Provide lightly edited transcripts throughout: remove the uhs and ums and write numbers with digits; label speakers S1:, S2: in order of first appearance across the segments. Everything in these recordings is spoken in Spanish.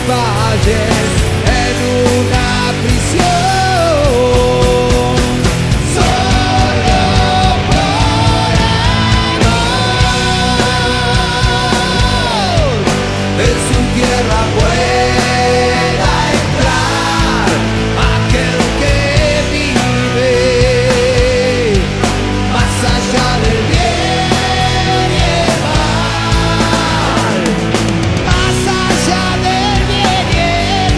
S1: valles en una prisión. Solo por amor en su tierra pueda entrar aquel que vive más allá del bien y el mal, más allá del bien y el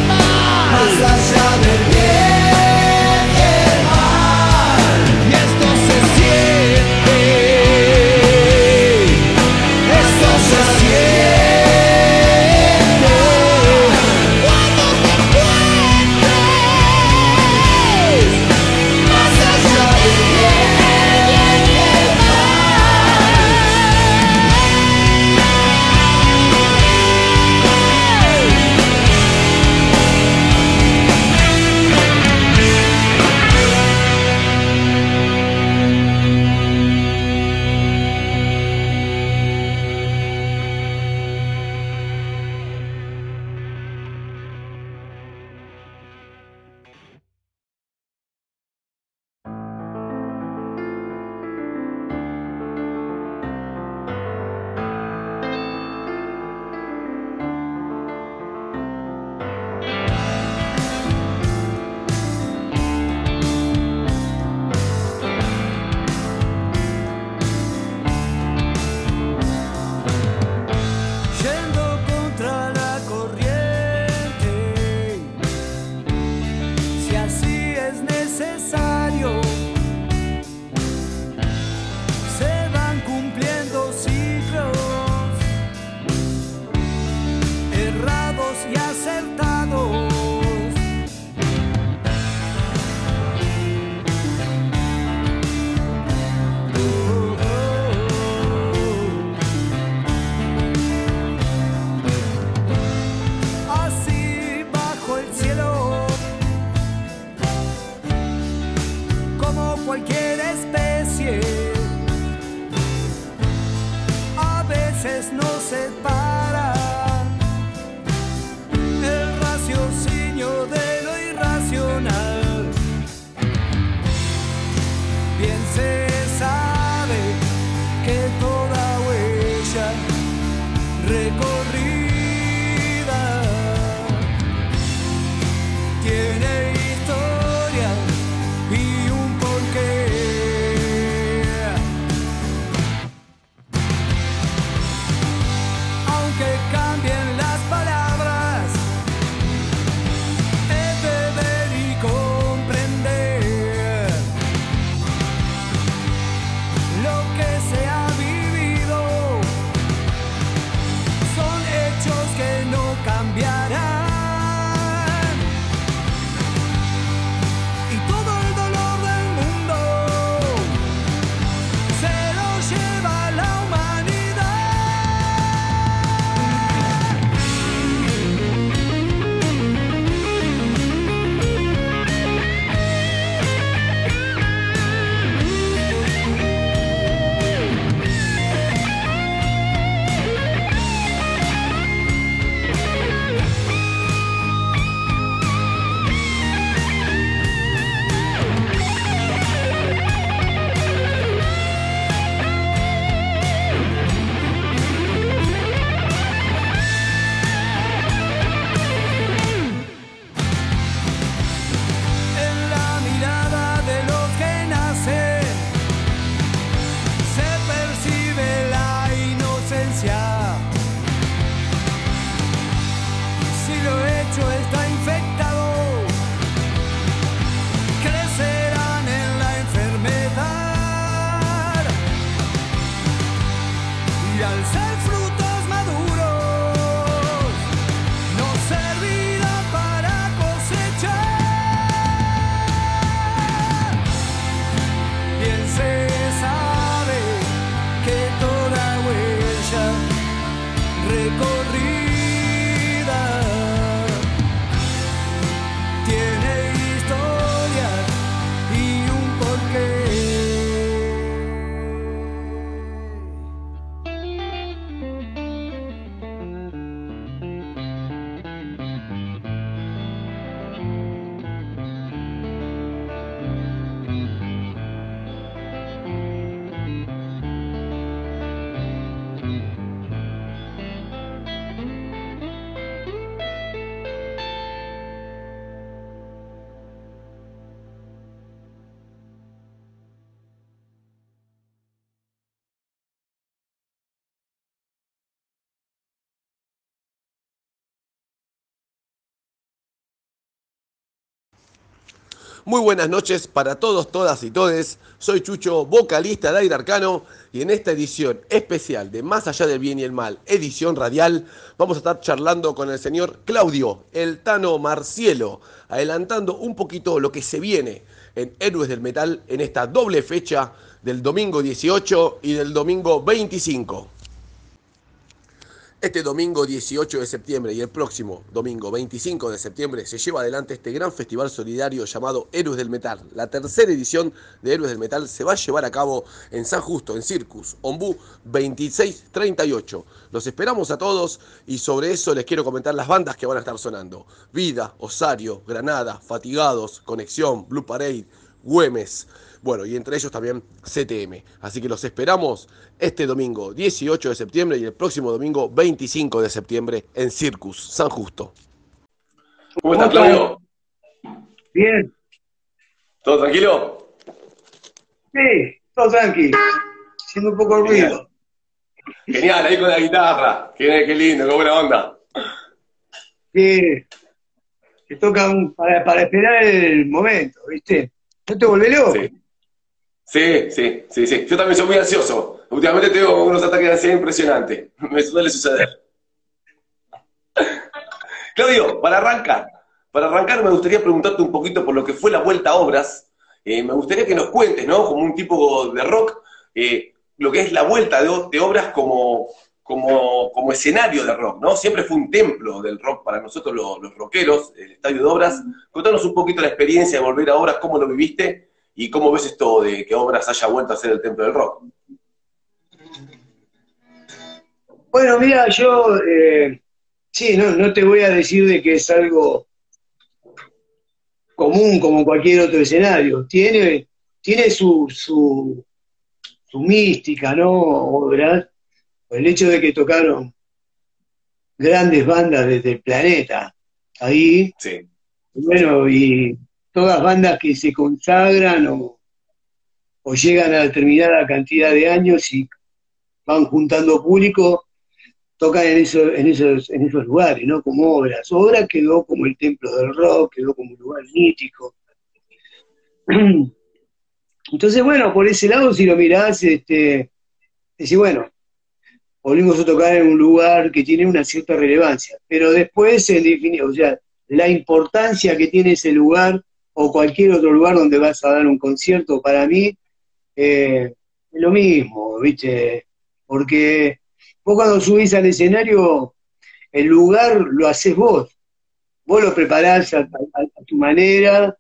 S2: Muy buenas noches para todos, todas y todes. Soy Chucho, vocalista de Aire Arcano, y en esta edición especial de Más Allá del Bien y el Mal, edición radial, vamos a estar charlando con el señor Claudio, el Tano Marcielo, adelantando un poquito lo que se viene en Héroes del Metal en esta doble fecha del domingo 18 y del domingo 25. Este domingo 18 de septiembre y el próximo domingo 25 de septiembre se lleva adelante este gran festival solidario llamado Héroes del Metal. La tercera edición de Héroes del Metal se va a llevar a cabo en San Justo, en Circus, Ombú 2638. Los esperamos a todos y sobre eso les quiero comentar las bandas que van a estar sonando. Vida, Osario, Granada, Fatigados, Conexión, Blue Parade, Güemes. Bueno, y entre ellos también CTM. Así que los esperamos este domingo 18 de septiembre y el próximo domingo 25 de septiembre en Circus, San Justo.
S3: ¿Cómo estás, Claudio?
S4: Bien.
S3: ¿Todo tranquilo?
S4: Sí, todo tranquilo. Haciendo un poco de ruido.
S3: Genial, ahí con la guitarra. Qué lindo, qué buena onda.
S4: Que toca para esperar el momento, ¿viste? ¿No te volvés loco?
S3: Sí. Yo también soy muy ansioso. Últimamente tengo unos ataques de ansiedad impresionantes. Me suele suceder. Claudio, para arrancar me gustaría preguntarte un poquito por lo que fue la vuelta a obras. Me gustaría que nos cuentes, ¿no? Como un tipo de rock, lo que es la vuelta de obras como escenario de rock, ¿no? Siempre fue un templo del rock para nosotros los rockeros, el estadio de obras. Contanos un poquito la experiencia de volver a obras, cómo lo viviste y cómo ves esto de que obras haya vuelto a ser el templo del rock.
S4: Bueno, mira, yo sí, no te voy a decir de que es algo común como cualquier otro escenario. Tiene su mística, ¿no? Obras. El hecho de que tocaron grandes bandas desde el planeta ahí,
S3: Sí.
S4: bueno, y todas bandas que se consagran o llegan a determinada cantidad de años y van juntando público, tocan en esos lugares, ¿no? Como obras. Obras quedó como el templo del rock, quedó como un lugar mítico. Entonces, bueno, por ese lado, si lo mirás, decís, bueno, volvimos a tocar en un lugar que tiene una cierta relevancia, pero después, o sea, la importancia que tiene ese lugar o cualquier otro lugar donde vas a dar un concierto, para mí, es lo mismo, ¿viste? Porque vos cuando subís al escenario, el lugar lo haces vos lo preparás a tu manera,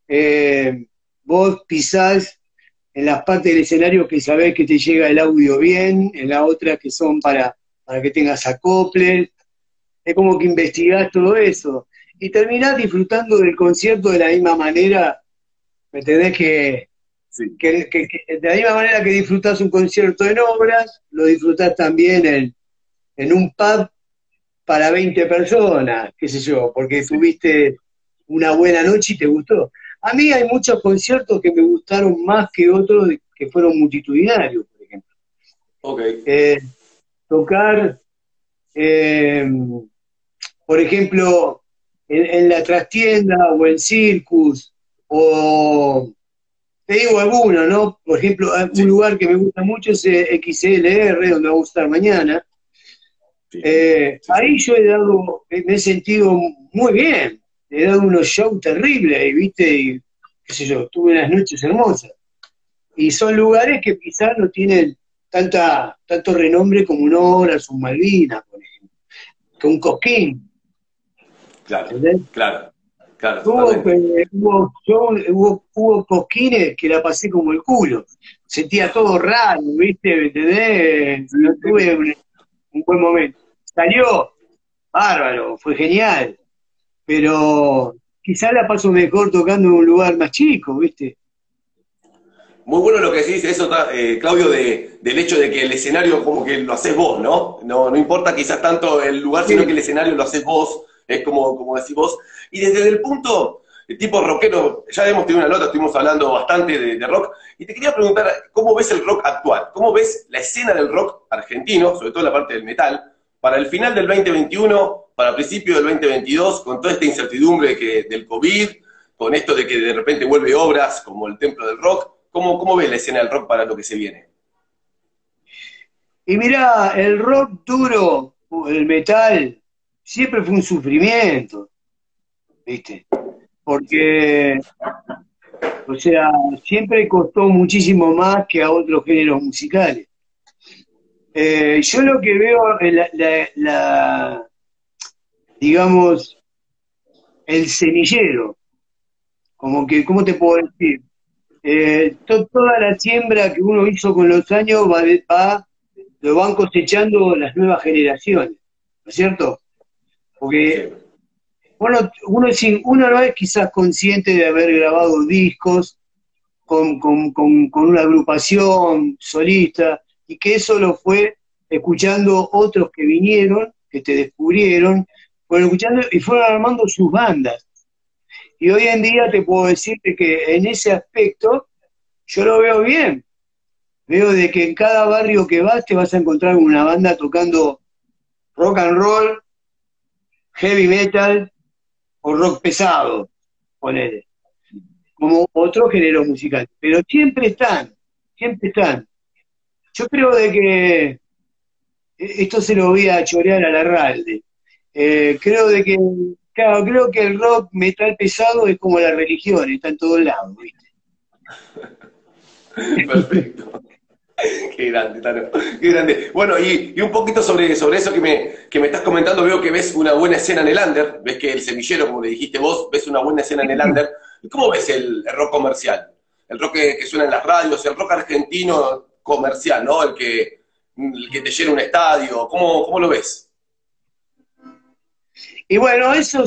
S4: vos pisás en las partes del escenario que sabés que te llega el audio bien, en las otras que son para que tengas acoples, es como que investigás todo eso, y terminás disfrutando del concierto de la misma manera, ¿me entendés?
S3: Sí.
S4: Que de la misma manera que disfrutás un concierto en obras, lo disfrutás también en un pub para 20 personas, qué sé yo, porque tuviste una buena noche y te gustó. A mí hay muchos conciertos que me gustaron más que otros que fueron multitudinarios, por ejemplo.
S3: Okay.
S4: Tocar, por ejemplo, en la trastienda o en Circus, o te digo alguno, ¿no? Por ejemplo, un lugar que me gusta mucho es XLR, donde vamos a estar mañana. Ahí yo me he sentido muy bien, he dado unos shows terribles, ¿viste? Y qué sé yo, tuve unas noches hermosas. Y son lugares que quizás no tienen tanto renombre como un Horas, un Malvinas, por ejemplo, que un Cosquín.
S3: Claro,
S4: ¿Entendés?
S3: claro.
S4: Hubo Cosquines que la pasé como el culo. Sentía todo raro, ¿viste? ¿Me entendés? No tuve un buen momento. Salió bárbaro, fue genial, pero quizás la paso mejor tocando en un lugar más chico, ¿viste?
S3: Muy bueno lo que decís, eso, Claudio, del hecho de que el escenario como que lo haces vos, ¿no? No importa quizás tanto el lugar, sino que el escenario lo haces vos, es como decís vos. Y desde el punto tipo rockero, ya hemos tenido una nota, estuvimos hablando bastante de rock, y te quería preguntar, ¿cómo ves el rock actual? ¿Cómo ves la escena del rock argentino, sobre todo la parte del metal, para el final del 2021, para el principio del 2022, con toda esta incertidumbre del COVID, con esto de que de repente vuelve obras como el Templo del Rock. ¿Cómo ves la escena del rock para lo que se viene?
S4: Y mirá, el rock duro, el metal, siempre fue un sufrimiento, ¿viste? Porque, o sea, siempre costó muchísimo más que a otros géneros musicales. Yo lo que veo, digamos, el semillero, como que, ¿cómo te puedo decir? Toda la siembra que uno hizo con los años lo van cosechando las nuevas generaciones, ¿no es cierto? Porque uno no es quizás consciente de haber grabado discos con una agrupación solista, y que eso lo fue escuchando otros que vinieron, que te descubrieron, fueron escuchando y fueron armando sus bandas. Y hoy en día te puedo decirte que en ese aspecto yo lo veo bien. Veo de que en cada barrio que vas te vas a encontrar una banda tocando rock and roll, heavy metal o rock pesado, ponele, como otro género musical. Pero siempre están, siempre están. Yo creo de que esto se lo voy a chorear a Larralde. Creo de que, claro, creo que el rock metal pesado es como la religión, está en todos lados, ¿viste?
S3: Perfecto. Qué grande, Tano. Qué grande. Bueno, y un poquito sobre eso que me estás comentando, veo que ves una buena escena en el under, ves que el semillero, como le dijiste vos, ves una buena escena en el under. ¿Y cómo ves el rock comercial? El rock que suena en las radios, el rock argentino comercial, ¿no? El que te llena un estadio. ¿Cómo lo ves?
S4: Y bueno, eso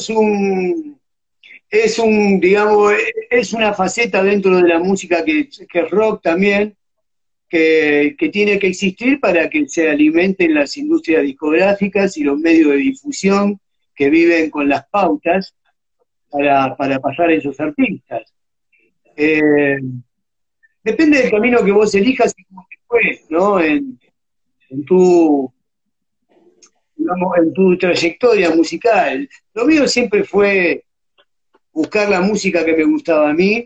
S4: digamos, es una faceta dentro de la música que es rock también, que tiene que existir para que se alimenten las industrias discográficas y los medios de difusión que viven con las pautas para pasar a esos artistas. Depende del camino que vos elijas y cómo te fue, ¿no? En tu, digamos, en tu trayectoria musical. Lo mío siempre fue buscar la música que me gustaba a mí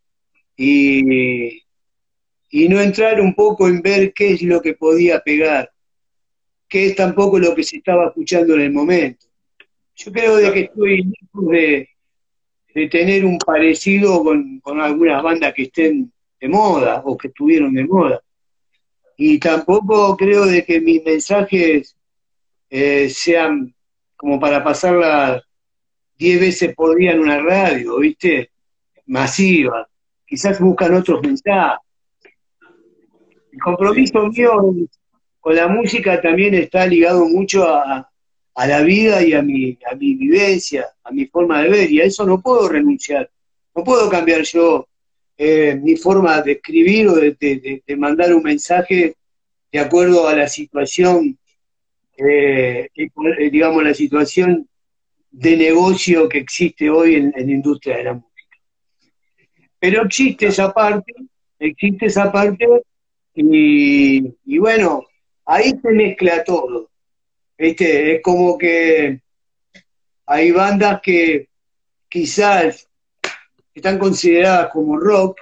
S4: y no entrar un poco en ver qué es lo que podía pegar, qué es tampoco lo que se estaba escuchando en el momento. Yo creo de que estoy lejos de tener un parecido con algunas bandas que estén de moda o que estuvieron de moda. Y tampoco creo de que mis mensajes sean como para pasarlas 10 veces por día en una radio, ¿viste? Masiva. Quizás buscan otros mensajes. El compromiso mío con la música también está ligado mucho a la vida y a mi vivencia, a mi forma de ver, y a eso no puedo renunciar. No puedo cambiar yo mi forma de escribir o de mandar un mensaje de acuerdo a la situación, digamos, la situación de negocio que existe hoy en la industria de la música. Pero existe esa parte, y bueno, ahí se mezcla todo, ¿viste? Es como que hay bandas que quizás están consideradas como rock,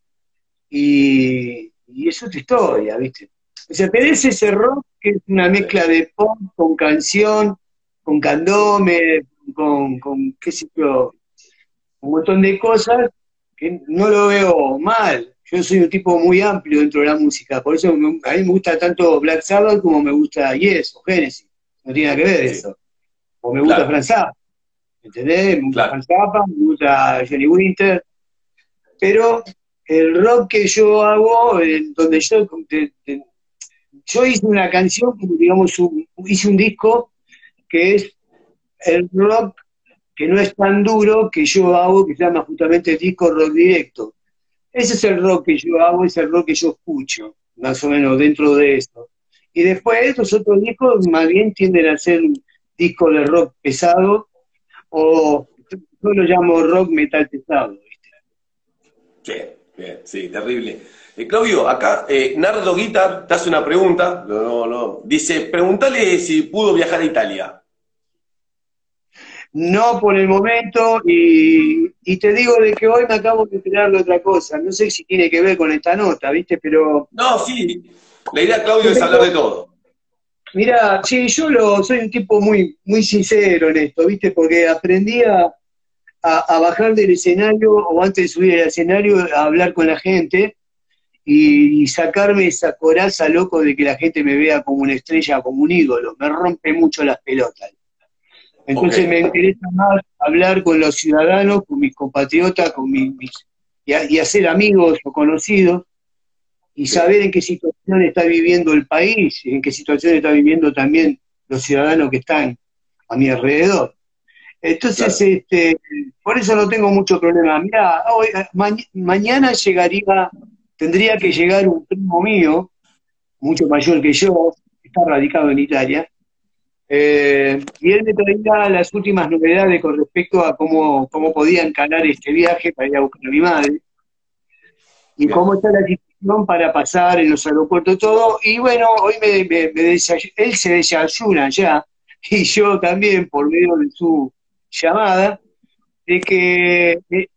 S4: y eso es otra historia, ¿viste? O sea, tenés ese rock que es una mezcla de pop con canción, con candombe, con qué sé yo, un montón de cosas que no lo veo mal. Yo soy un tipo muy amplio dentro de la música, por eso a mí me gusta tanto Black Sabbath como me gusta Yes o Genesis. No tiene nada que ver eso. O me gusta Frank Zappa, ¿entendés? Me gusta Frank Zappa, me gusta Johnny Winter, pero el rock que yo hago, donde yo hice una canción, digamos, hice un disco que es el rock que no es tan duro que yo hago, que se llama justamente el disco Rock Directo. Ese es el rock que yo hago, es el rock que yo escucho, más o menos dentro de eso. Y después los otros discos más bien tienden a ser discos de rock pesado, o yo lo llamo rock metal pesado, ¿viste?
S3: Sí, bien, sí, terrible. Claudio, acá Nardo Guitar te hace una pregunta, dice, pregúntale si pudo viajar a Italia.
S4: No por el momento, y te digo de que hoy me acabo de enterar de otra cosa. No sé si tiene que ver con esta nota, ¿viste? Pero
S3: No, sí. La idea, Claudio, es hablar de todo.
S4: mira, sí, soy un tipo muy, muy sincero en esto, ¿viste? Porque aprendí a bajar del escenario, o antes de subir al escenario, a hablar con la gente y sacarme esa coraza, loco, de que la gente me vea como una estrella, como un ídolo. Me rompe mucho las pelotas.
S3: Ok.
S4: Entonces me interesa más hablar con los ciudadanos, con mis compatriotas, y hacer amigos o conocidos, y
S3: Bien.
S4: saber en qué situación está viviendo el país, en qué situación está viviendo también los ciudadanos que están a mi alrededor. Entonces,
S3: Claro.
S4: por eso no tengo mucho problema. Mirá, mañana tendría que llegar un primo mío, mucho mayor que yo, que está radicado en Italia, y él me traía las últimas novedades con respecto a cómo podía encarar este viaje para ir a buscar a mi madre, y
S3: Bien.
S4: cómo está la situación para pasar en los aeropuertos, todo. Y bueno, hoy él se desayuna ya, y yo también, por medio de su llamada, de que,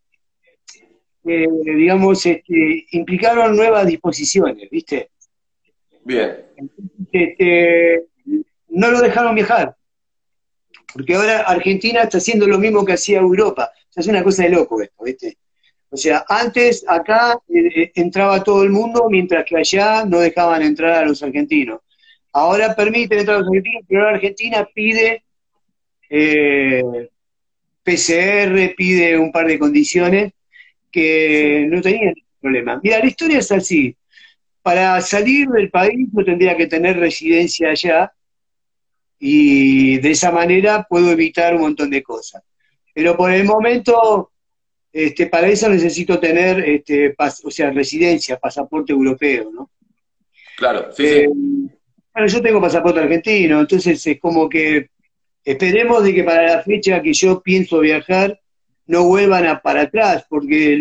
S4: digamos, implicaron nuevas disposiciones, ¿viste?
S3: Bien.
S4: Este, no lo dejaron viajar, porque ahora Argentina está haciendo lo mismo que hacía Europa. O sea, es una cosa de loco esto, ¿viste? O sea, antes acá entraba todo el mundo, mientras que allá no dejaban entrar a los argentinos. Ahora permiten entrar a los argentinos, pero ahora Argentina pide eh, PCR, pide un par de condiciones que
S3: Sí.
S4: no tenían problema. Mira, la historia es así. Para salir del país yo tendría que tener residencia allá y de esa manera puedo evitar un montón de cosas. Pero por el momento, para eso necesito tener, o sea, residencia, pasaporte europeo, ¿no?
S3: Claro, sí,
S4: Eh,
S3: sí.
S4: bueno, yo tengo pasaporte argentino, entonces es como que esperemos de que para la fecha que yo pienso viajar no vuelvan para atrás, porque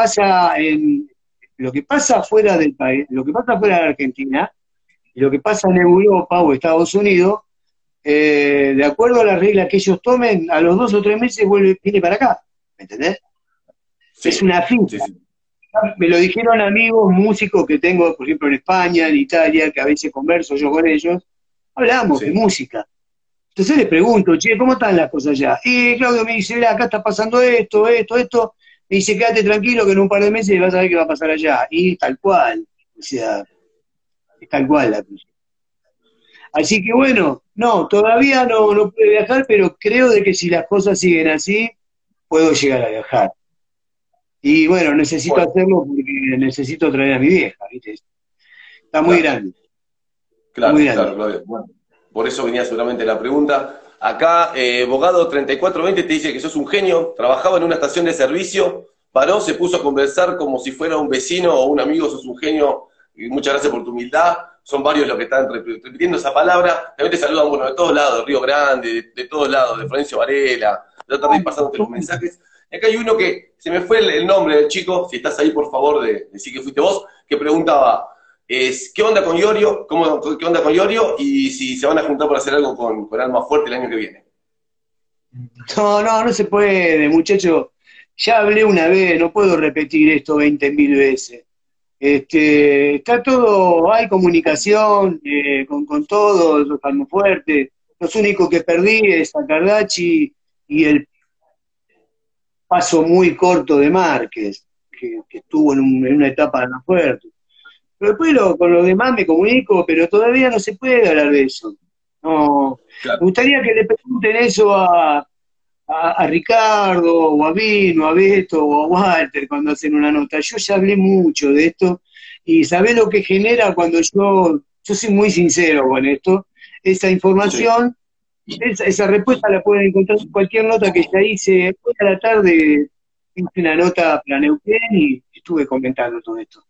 S4: lo que pasa fuera del país, lo que pasa fuera de Argentina, y lo que pasa en Europa o Estados Unidos, de acuerdo a las reglas que ellos tomen, a los 2 o 3 meses viene para acá, ¿me entendés? Es
S3: Sí,
S4: una
S3: sí,
S4: finta.
S3: sí.
S4: Me lo dijeron amigos músicos que tengo, por ejemplo, en España, en Italia, que a veces converso yo con ellos, hablamos de
S3: Sí.
S4: música. Entonces le pregunto, che, ¿cómo están las cosas allá? Y Claudio me dice, "Mirá, acá está pasando esto, esto, esto". Me dice, quédate tranquilo que en un par de meses vas a ver qué va a pasar allá. Y tal cual. O sea, es tal cual la cosa. Así que bueno, no, todavía no pude viajar, pero creo de que si las cosas siguen así, puedo llegar a viajar. Y bueno, necesito
S3: Bueno,
S4: hacerlo porque necesito traer a mi vieja, ¿viste? Está muy
S3: claro,
S4: grande, está muy
S3: claro, claro,
S4: grande.
S3: Claudio. Bueno, por eso venía seguramente la pregunta. Acá, Bogado 3420 te dice que sos un genio, trabajaba en una estación de servicio, paró, se puso a conversar como si fuera un vecino o un amigo, sos un genio, y muchas gracias por tu humildad. Son varios los que están repitiendo esa palabra. También te saludan, bueno, de todos lados, de Río Grande, de todos lados, de Florencio Varela. Yo tardé pasándote los mensajes. Y acá hay uno que se me fue el nombre del chico, si estás ahí, por favor, de decir que fuiste vos, que preguntaba. ¿Qué onda con Iorio? ¿Qué onda con Iorio? Y si se van a juntar para hacer algo con Alma Fuerte el año que viene.
S4: No se puede, muchacho. Ya hablé una vez, no puedo repetir esto 20.000 veces. Está todo, hay comunicación con todos los Almofuertes. Los únicos que perdí es a Cardachi y el paso muy corto de Márquez, que estuvo en una etapa de Almafuerte. Pero después con los demás me comunico, pero todavía no se puede hablar de eso. No,
S3: Claro.
S4: me gustaría que le pregunten eso a Ricardo, o a Vino, a Beto, o a Walter cuando hacen una nota. Yo ya hablé mucho de esto, y ¿sabés lo que genera cuando yo soy muy sincero con esto? Esa
S3: Sí.
S4: información, esa respuesta la pueden encontrar en cualquier nota que ya hice. Hoy a la tarde hice una nota para Neuquén y estuve comentando todo esto.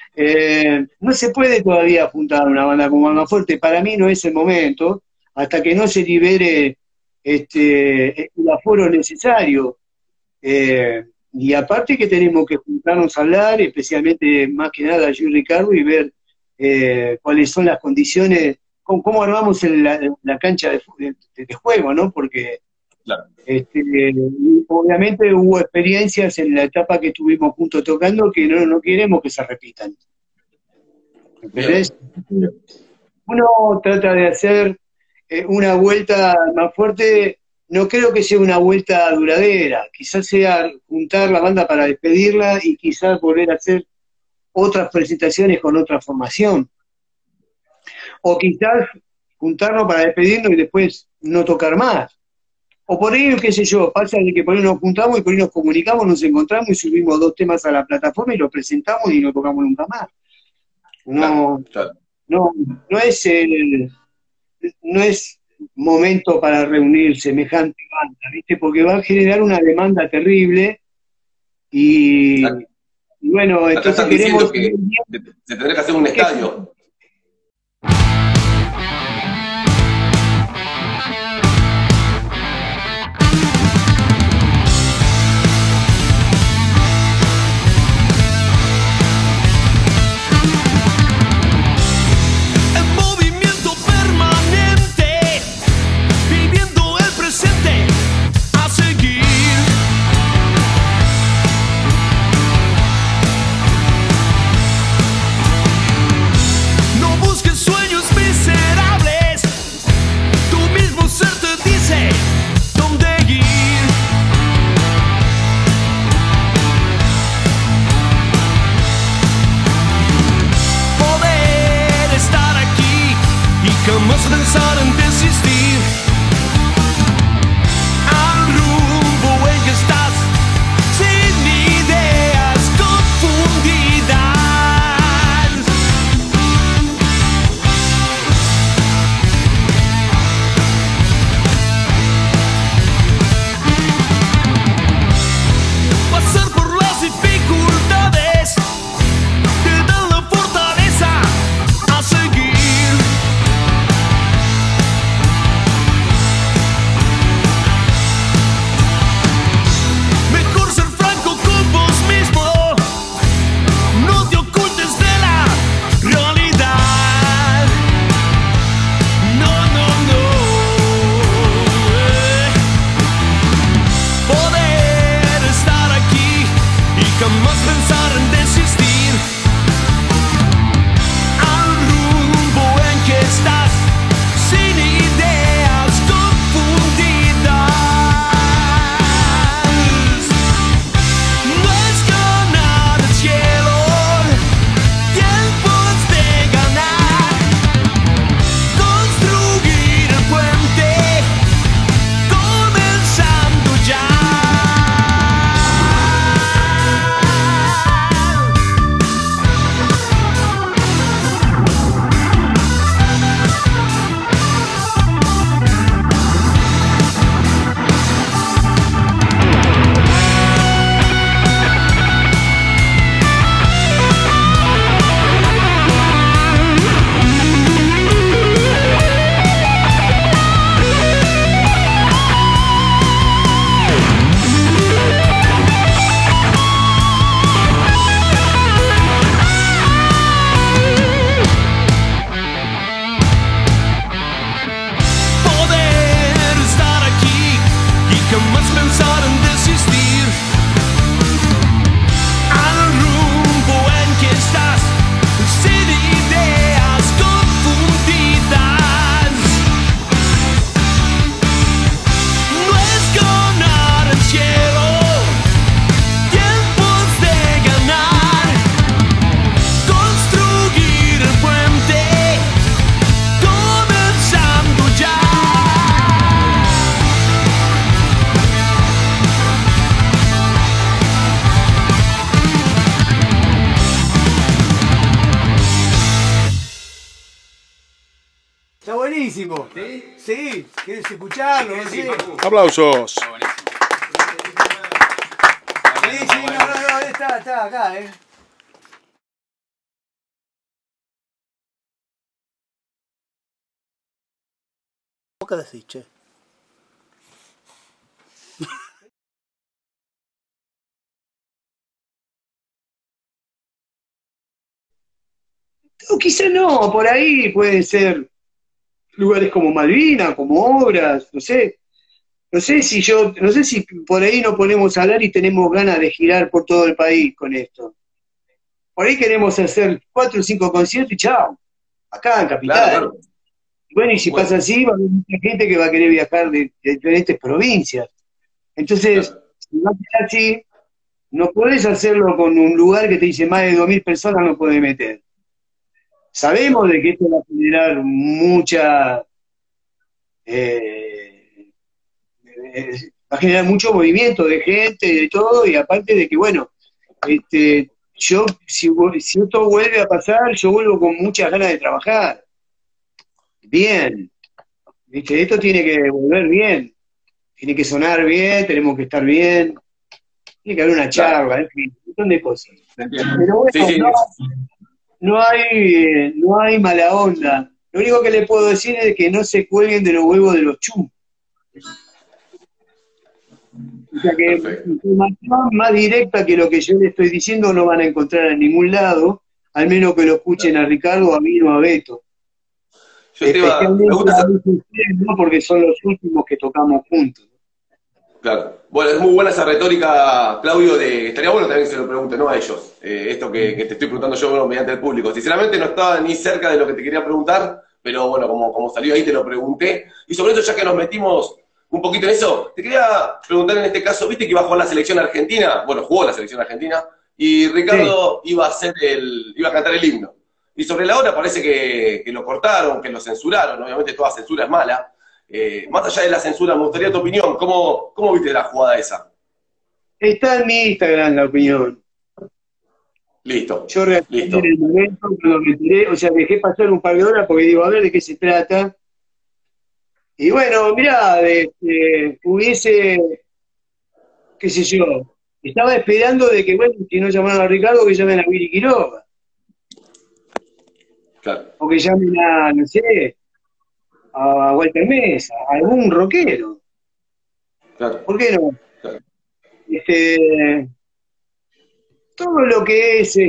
S4: No se puede todavía juntar una banda como Almafuerte, para mí no es el momento, hasta que no se libere el aforo necesario. Y aparte que tenemos que juntarnos a hablar, especialmente más que nada yo y Ricardo, y ver cuáles son las condiciones, cómo armamos la cancha de juego, ¿no? Porque
S3: Claro.
S4: Y obviamente hubo experiencias en la etapa que estuvimos juntos tocando que no queremos que se repitan. ¿Entendés? Uno trata de hacer una vuelta más fuerte, no creo que sea una vuelta duradera, quizás sea juntar la banda para despedirla y quizás volver a hacer otras presentaciones con otra formación. O quizás juntarnos para despedirnos y después no tocar más. O por ahí, qué sé yo, pasa de que por ahí nos juntamos y por ahí nos comunicamos, nos encontramos y subimos 2 temas a la plataforma y los presentamos y no tocamos nunca más. No,
S3: Claro.
S4: no es momento para reunir semejante banda, ¿viste? Porque va a generar una demanda terrible y
S3: Exacto.
S4: bueno,
S3: Acá
S4: entonces
S3: están diciendo
S4: queremos...
S3: que se tendría que hacer un estadio.
S1: En movimiento permanente, viviendo el presente, a seguir. No busques sueños miserables, tu mismo ser te dice dónde ir. Poder estar aquí y jamás pensar en desistir. Al rumbo en que estás, sin ideas confundidas. Pasar por las dificultades te dan la fortaleza a seguir. Mejor ser franco con vos mismo, no te ocultes de la realidad. No. Poder estar aquí y jamás pensar en desistir. Al rumbo en que estás, sin ideas confundidas. No es ganar el cielo, tiempos de ganar. Construir el puente, comenzando ya. Poder estar aquí y jamás pensar en desistir. Al rumbo en que estás, sin ideas confundidas. No es ganar el cielo, tiempos de ganar. Construir el puente, comenzando ya.
S5: Está buenísimo. ¿Sí? Sí, ¿quieres escucharlo? No sé.
S6: Aplausos.
S5: Sí, no, está acá, ¿Qué decís, che?
S4: O quizá no, por ahí pueden ser lugares como Malvinas, como Obras, no sé. no sé si por ahí nos ponemos a hablar y tenemos ganas de girar por todo el país con esto. Por ahí queremos hacer 4 o 5 conciertos y chao, acá en Capital.
S3: Claro, claro.
S4: Bueno, y si pasa así, va a haber mucha gente que va a querer viajar de diferentes provincias. Entonces,
S3: Claro.
S4: si va a ser así, no podés hacerlo con un lugar que te dice más de 2.000 personas no puede meter. Sabemos de que esto va a generar eh, va a generar mucho movimiento de gente y de todo, y aparte de que, bueno, yo, si esto vuelve a pasar, yo vuelvo con muchas ganas de trabajar. Bien, ¿viste? Esto tiene que volver bien, tiene que sonar bien, tenemos que estar bien, tiene que haber una charla, en fin, un montón de cosas. Pero bueno,
S3: Sí, sí.
S4: no hay mala onda. Lo único que le puedo decir es que no se cuelguen de los huevos de los chum. O sea que
S3: Perfecto.
S4: información más directa que lo que yo le estoy diciendo no van a encontrar en ningún lado, al menos que lo escuchen a Ricardo, a mí o a Beto.
S3: Me
S4: Especialmente
S3: gusta
S4: a
S3: hacer.
S4: ustedes, ¿no? Porque son los últimos que tocamos juntos.
S3: Claro. Bueno, es muy buena esa retórica, Claudio, estaría bueno también que se lo pregunte, no a ellos. Esto que te estoy preguntando yo, bueno, mediante el público. Sinceramente no estaba ni cerca de lo que te quería preguntar, pero bueno, como salió ahí te lo pregunté. Y sobre eso, ya que nos metimos un poquito en eso, te quería preguntar en este caso, viste que iba a jugar la selección argentina, bueno, jugó la selección argentina, y Ricardo iba a cantar el himno. Y sobre la hora parece que lo cortaron, que lo censuraron, obviamente toda censura es mala. Más allá de la censura, me gustaría tu opinión. ¿Cómo viste la jugada esa?
S4: Está en mi Instagram la opinión.
S3: Listo,
S4: Yo reaccioné
S3: listo.
S4: en el momento, cuando me enteré, o sea, dejé pasar un par de horas porque digo, a ver de qué se trata. Y bueno, mirá, hubiese, qué sé yo, estaba esperando de que, bueno, si no llamaron a Ricardo, que llamen a Willy Quiroga,
S3: Claro,
S4: o que llamen a, no sé, a Walter Mesa, a algún rockero.
S3: claro,
S4: ¿Por qué no?
S3: claro.
S4: Este, todo lo que es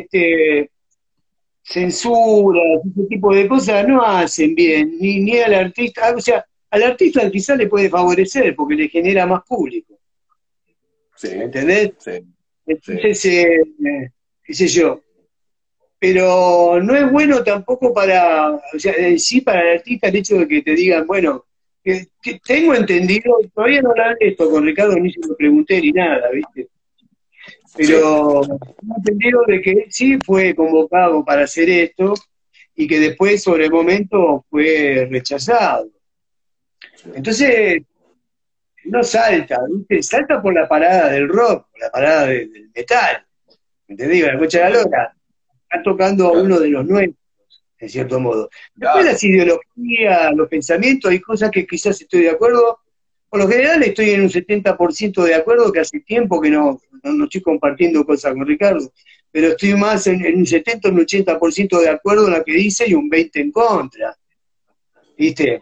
S4: censura, ese tipo de cosas no hacen bien, ni al artista, o sea, al artista quizás le puede favorecer porque le genera más público,
S3: Sí,
S4: ¿entendés?
S3: sí, sí.
S4: Entonces, qué sé yo, pero no es bueno tampoco para, o sea, en sí para el artista el hecho de que te digan, bueno, que tengo entendido, todavía no hablé de esto con Ricardo, ni se lo pregunté ni nada, ¿viste?
S3: Sí,
S4: Pero tengo entendido de que él sí fue convocado para hacer esto y que después sobre el momento fue rechazado. Entonces, no salta, ¿viste? Salta por la parada del rock, por la parada del metal. Te digo, la Concha de la Lora está tocando a
S3: claro,
S4: uno de los nuestros, en cierto modo. Después
S3: claro,
S4: las ideologías, los pensamientos, hay cosas que quizás estoy de acuerdo. Por lo general estoy en un 70% de acuerdo, que hace tiempo que no estoy compartiendo cosas con Ricardo, pero estoy más en un 70 o un 80% de acuerdo en lo que dice y un 20% en contra. ¿Viste?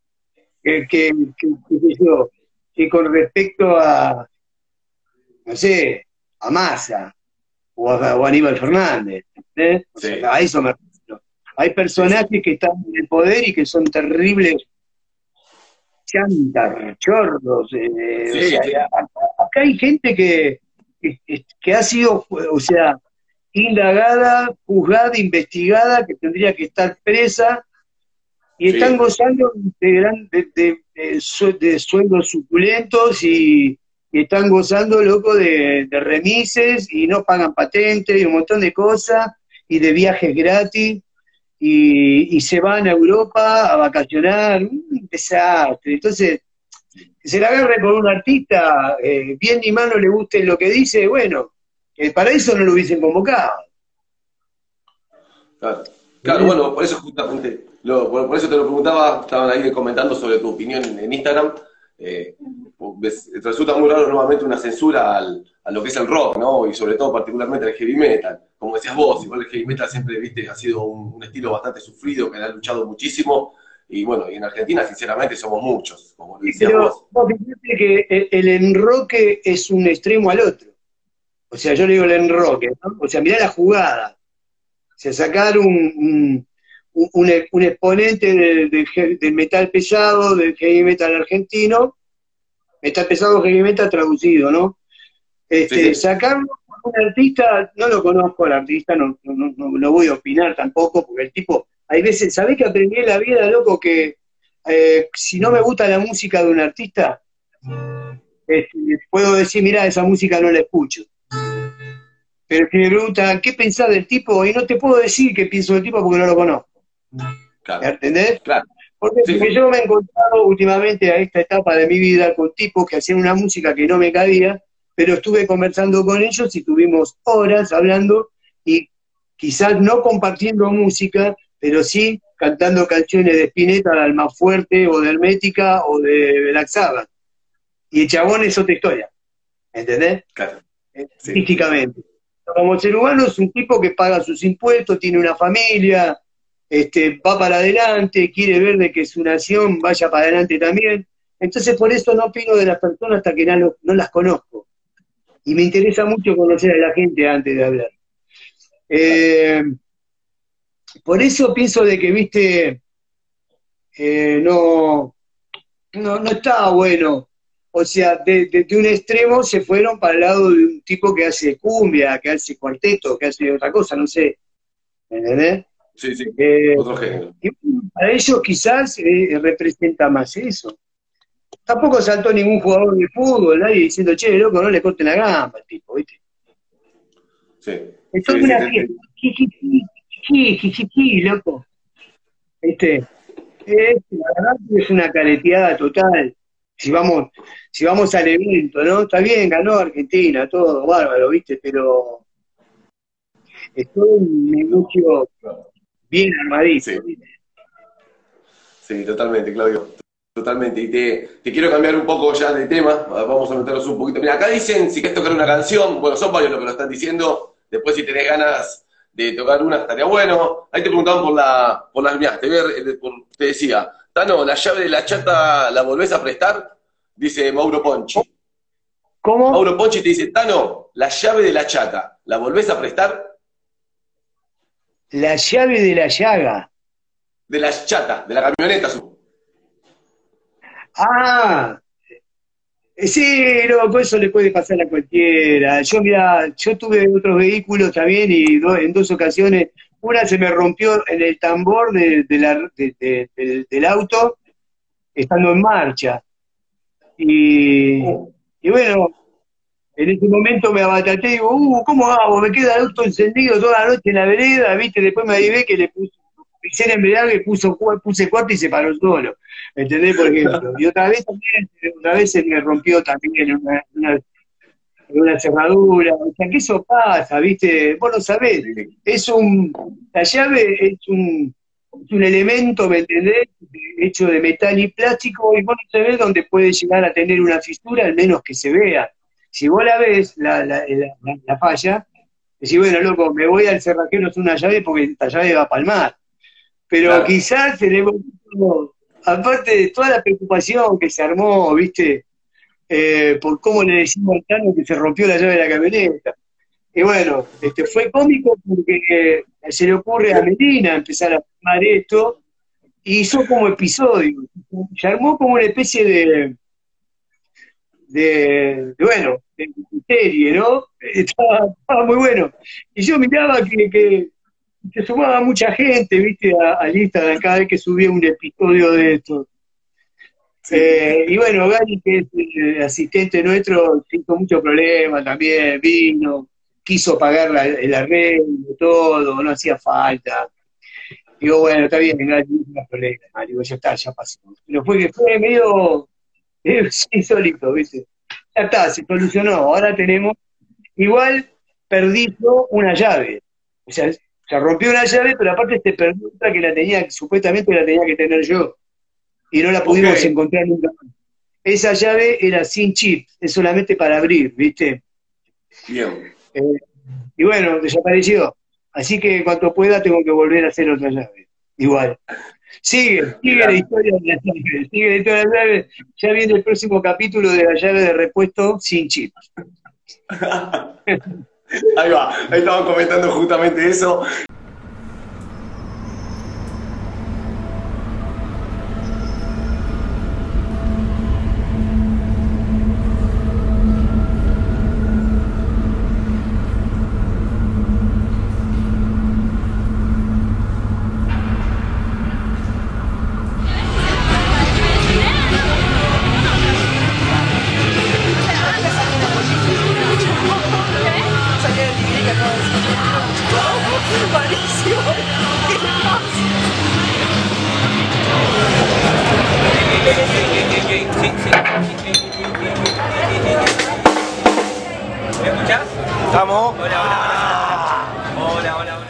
S4: Qué sé yo, que con respecto a, no sé, a Massa o a Aníbal Fernández, ¿eh? O
S3: sí,
S4: sea, a eso me refiero. Hay
S3: sí, sí,
S4: personajes que están en el poder y que son terribles chantas, chorros, o
S3: sí,
S4: sea,
S3: sí,
S4: acá hay gente que ha sido, o sea, indagada, juzgada, investigada, que tendría que estar presa y están
S3: sí,
S4: gozando de sueldos suculentos y están gozando, loco, de remises y no pagan patentes y un montón de cosas y de viajes gratis y se van a Europa a vacacionar, un desastre. Entonces, que se la agarre con un artista, bien ni mal no le guste lo que dice, bueno, para eso no lo hubiesen convocado.
S3: claro. Claro,
S4: ¿Entendés?
S3: bueno, por eso justamente, por eso te lo preguntaba, estaban ahí comentando sobre tu opinión en Instagram. Eh, Resulta muy raro nuevamente una censura a lo que es el rock, ¿no? Y sobre todo particularmente al heavy metal. Como decías vos, igual el heavy metal siempre, viste, ha sido un estilo bastante sufrido, que le ha luchado muchísimo. Y bueno, y en Argentina sinceramente somos muchos, como lo decías
S4: Pero
S3: vos.
S4: vos fíjate que el enroque es un extremo al otro. O sea, yo le digo el enroque, ¿no? O sea, mirá la jugada. O sea, sacar un exponente del metal pesado, del heavy metal argentino, Está pesado heavy metal traducido, ¿no?
S3: Sí.
S4: Sacarlo con un artista, no lo conozco al artista, no voy a opinar tampoco, porque el tipo, hay veces, ¿sabés que aprendí en la vida, loco, que si no me gusta la música de un artista, puedo decir, mirá, esa música no la escucho. Pero si me preguntan, ¿qué pensás del tipo? Y no te puedo decir qué pienso del tipo porque no lo conozco.
S3: Claro,
S4: ¿Entendés?
S3: claro.
S4: Porque
S3: Sí.
S4: yo me he encontrado últimamente a esta etapa de mi vida con tipos que hacían una música que no me cabía, pero estuve conversando con ellos y tuvimos horas hablando y quizás no compartiendo música, pero sí cantando canciones de Spinetta, de Almafuerte o de Hermética o de Black Sabbath. Y el chabón es otra historia, ¿entendés?
S3: Claro. Sí.
S4: Físicamente. Como ser humano es un tipo que paga sus impuestos, tiene una familia, va para adelante, quiere ver de que su nación vaya para adelante también. Entonces por eso no opino de las personas hasta que no las conozco. Y me interesa mucho conocer a la gente antes de hablar. Por eso pienso de que, viste, no estaba bueno. O sea, de un extremo se fueron para el lado de un tipo que hace cumbia, que hace cuarteto, que hace otra cosa, no sé. ¿Entendés?
S3: Sí, otro género.
S4: Y para ellos quizás representa más eso. Tampoco saltó ningún jugador de fútbol, nadie diciendo, che, loco, no le corten la gamba al tipo, ¿viste?
S3: Sí.
S4: Es toda una fiesta. Jiji, loco. La verdad que es una careteada total. Si vamos al evento, ¿no? Está bien, ganó Argentina, todo, bárbaro, ¿viste? Pero es todo un negocio bien armadito.
S3: Sí. Sí, totalmente, Claudio. Totalmente. Y te quiero cambiar un poco ya de tema. Vamos a meternos un poquito. Mira, acá dicen si querés tocar una canción. Bueno, son varios los que lo están diciendo. Después, si tenés ganas de tocar una, estaría bueno. Ahí te preguntaban por las mías. Te decía, Tano, ¿la llave de la chata la volvés a prestar? Dice Mauro Ponchi.
S4: ¿Cómo?
S3: Mauro Ponchi te dice, Tano, la llave de la chata, ¿la volvés a prestar?
S4: La llave de la llaga.
S3: De la chata, de la camioneta.
S4: Ah, sí, loco, eso le puede pasar a cualquiera. Yo tuve otros vehículos también y en dos ocasiones, una se me rompió en el tambor del auto estando en marcha. Y bueno, en ese momento me abataté y digo, ¿cómo hago? Me queda el auto encendido toda la noche en la vereda, ¿viste? Después me avivé que le puse pisé en embriague, puse cuarto y se paró solo. ¿Entendés? Por ejemplo. Y otra vez se me rompió también una cerradura. O sea, que eso pasa, ¿viste? Vos lo sabés. La llave es un elemento, ¿me entendés? Hecho de metal y plástico, y vos no sabés dónde puede llegar a tener una fisura, al menos que se vea. Si vos la ves, la falla, decís, bueno, loco, me voy al cerrajero, es una llave porque esta llave va a palmar. Pero
S3: claro,
S4: quizás aparte de toda la preocupación que se armó, ¿viste? Por cómo le decimos al Tano que se rompió la llave de la camioneta. Y bueno, fue cómico porque se le ocurre a Medina empezar a filmar esto, y hizo como episodio. Se armó como una especie de serie, ¿no? Estaba muy bueno. Y yo miraba que se sumaba mucha gente, ¿viste? Al Instagram cada vez que subía un episodio de esto. Sí. Y bueno, Gary, que es el asistente nuestro, hizo mucho problema también, vino, quiso pagar el arreglo, todo, no hacía falta. Digo, bueno, está bien, Gary, no hay problema. Digo, ya está, ya pasó. Pero fue medio insólito, ¿viste? Ya está, se solucionó. Ahora tenemos, igual perdí yo una llave. O sea, se rompió una llave, pero aparte se perdió otra que supuestamente la tenía que tener yo. Y no la pudimos encontrar nunca más. Esa llave era sin chip, es solamente para abrir, ¿viste?
S3: Bien.
S4: Y bueno, desapareció. Así que en cuanto pueda tengo que volver a hacer otra llave. Igual. Sigue la historia de la llave. Sigue la historia de la llave. Ya viene el próximo capítulo de la llave de repuesto sin chip.
S3: Ahí va, ahí estaban comentando justamente eso.
S6: ¿Me escuchás?
S5: ¿Estamos?
S6: Hola, hola, hola. Hola, hola, hola.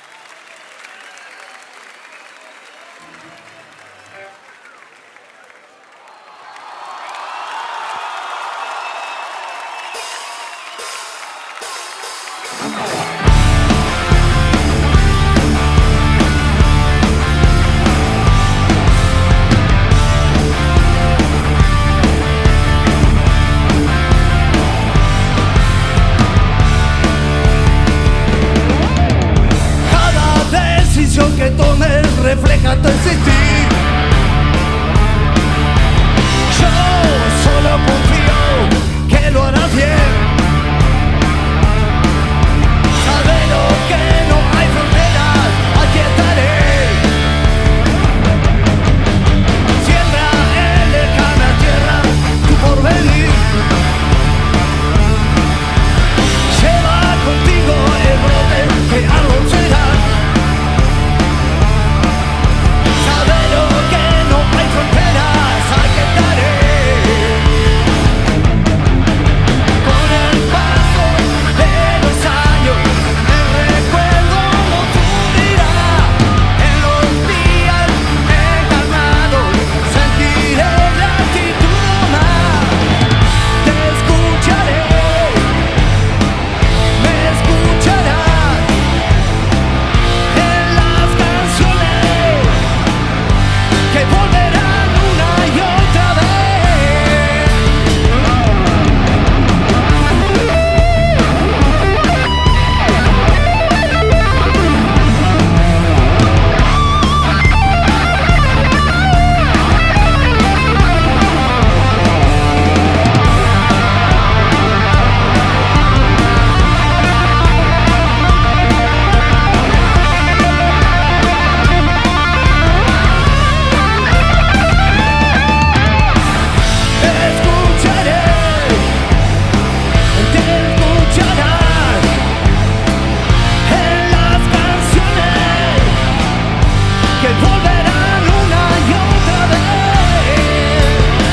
S1: Cada decisión que tomes refleja tu existir. Yo solo confío que lo harás bien. Sabelo que no hay fronteras, aquí estaré. Siembra en lejana tierra tu porvenir. Lleva contigo el brote que algo será. Sabelo que no hay fronteras, aquí estaré. Con el paso de los años, el recuerdo nos unirá. En los días encarnados, sentiré gratitud más. Te escucharé, me escucharás en las canciones que volverán una y otra vez. Te escucharé, te escucharás en las canciones que volverán una y otra vez.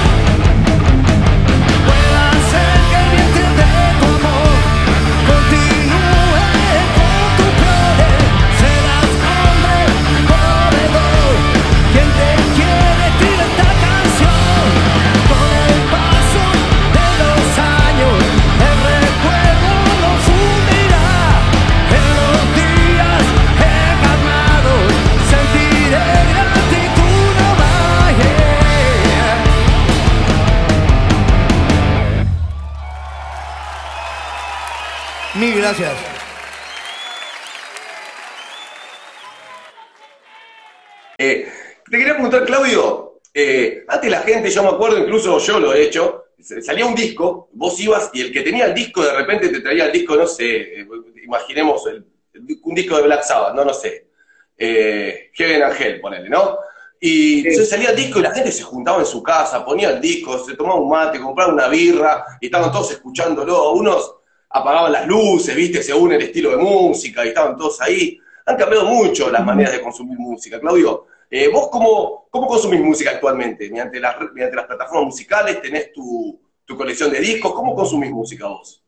S1: Pueda ser que el vientre de tu amor continúe con tus flores. Serás hombre proveedor, quien te quiere escribir esta canción. Con el paso de los años, el recuerdo nos unirá. En los días encarnados, sentiré gratitud no más. Mil gracias.
S3: Te quería preguntar, Claudio, antes la gente, yo me acuerdo, incluso yo lo he hecho, salía un disco, vos ibas y el que tenía el disco de repente te traía el disco, no sé, imaginemos un disco de Black Sabbath, no sé, Heaven and Hell, ponele, ¿no? Y entonces salía el disco y la gente se juntaba en su casa, ponía el disco, se tomaba un mate, compraba una birra y estaban todos escuchándolo. Unos apagaban las luces, viste, según el estilo de música y estaban todos ahí. Han cambiado mucho las maneras de consumir música. Claudio, ¿vos cómo consumís música actualmente? ¿Mediante las plataformas musicales? ¿Tenés tu colección de discos? ¿Cómo consumís música vos?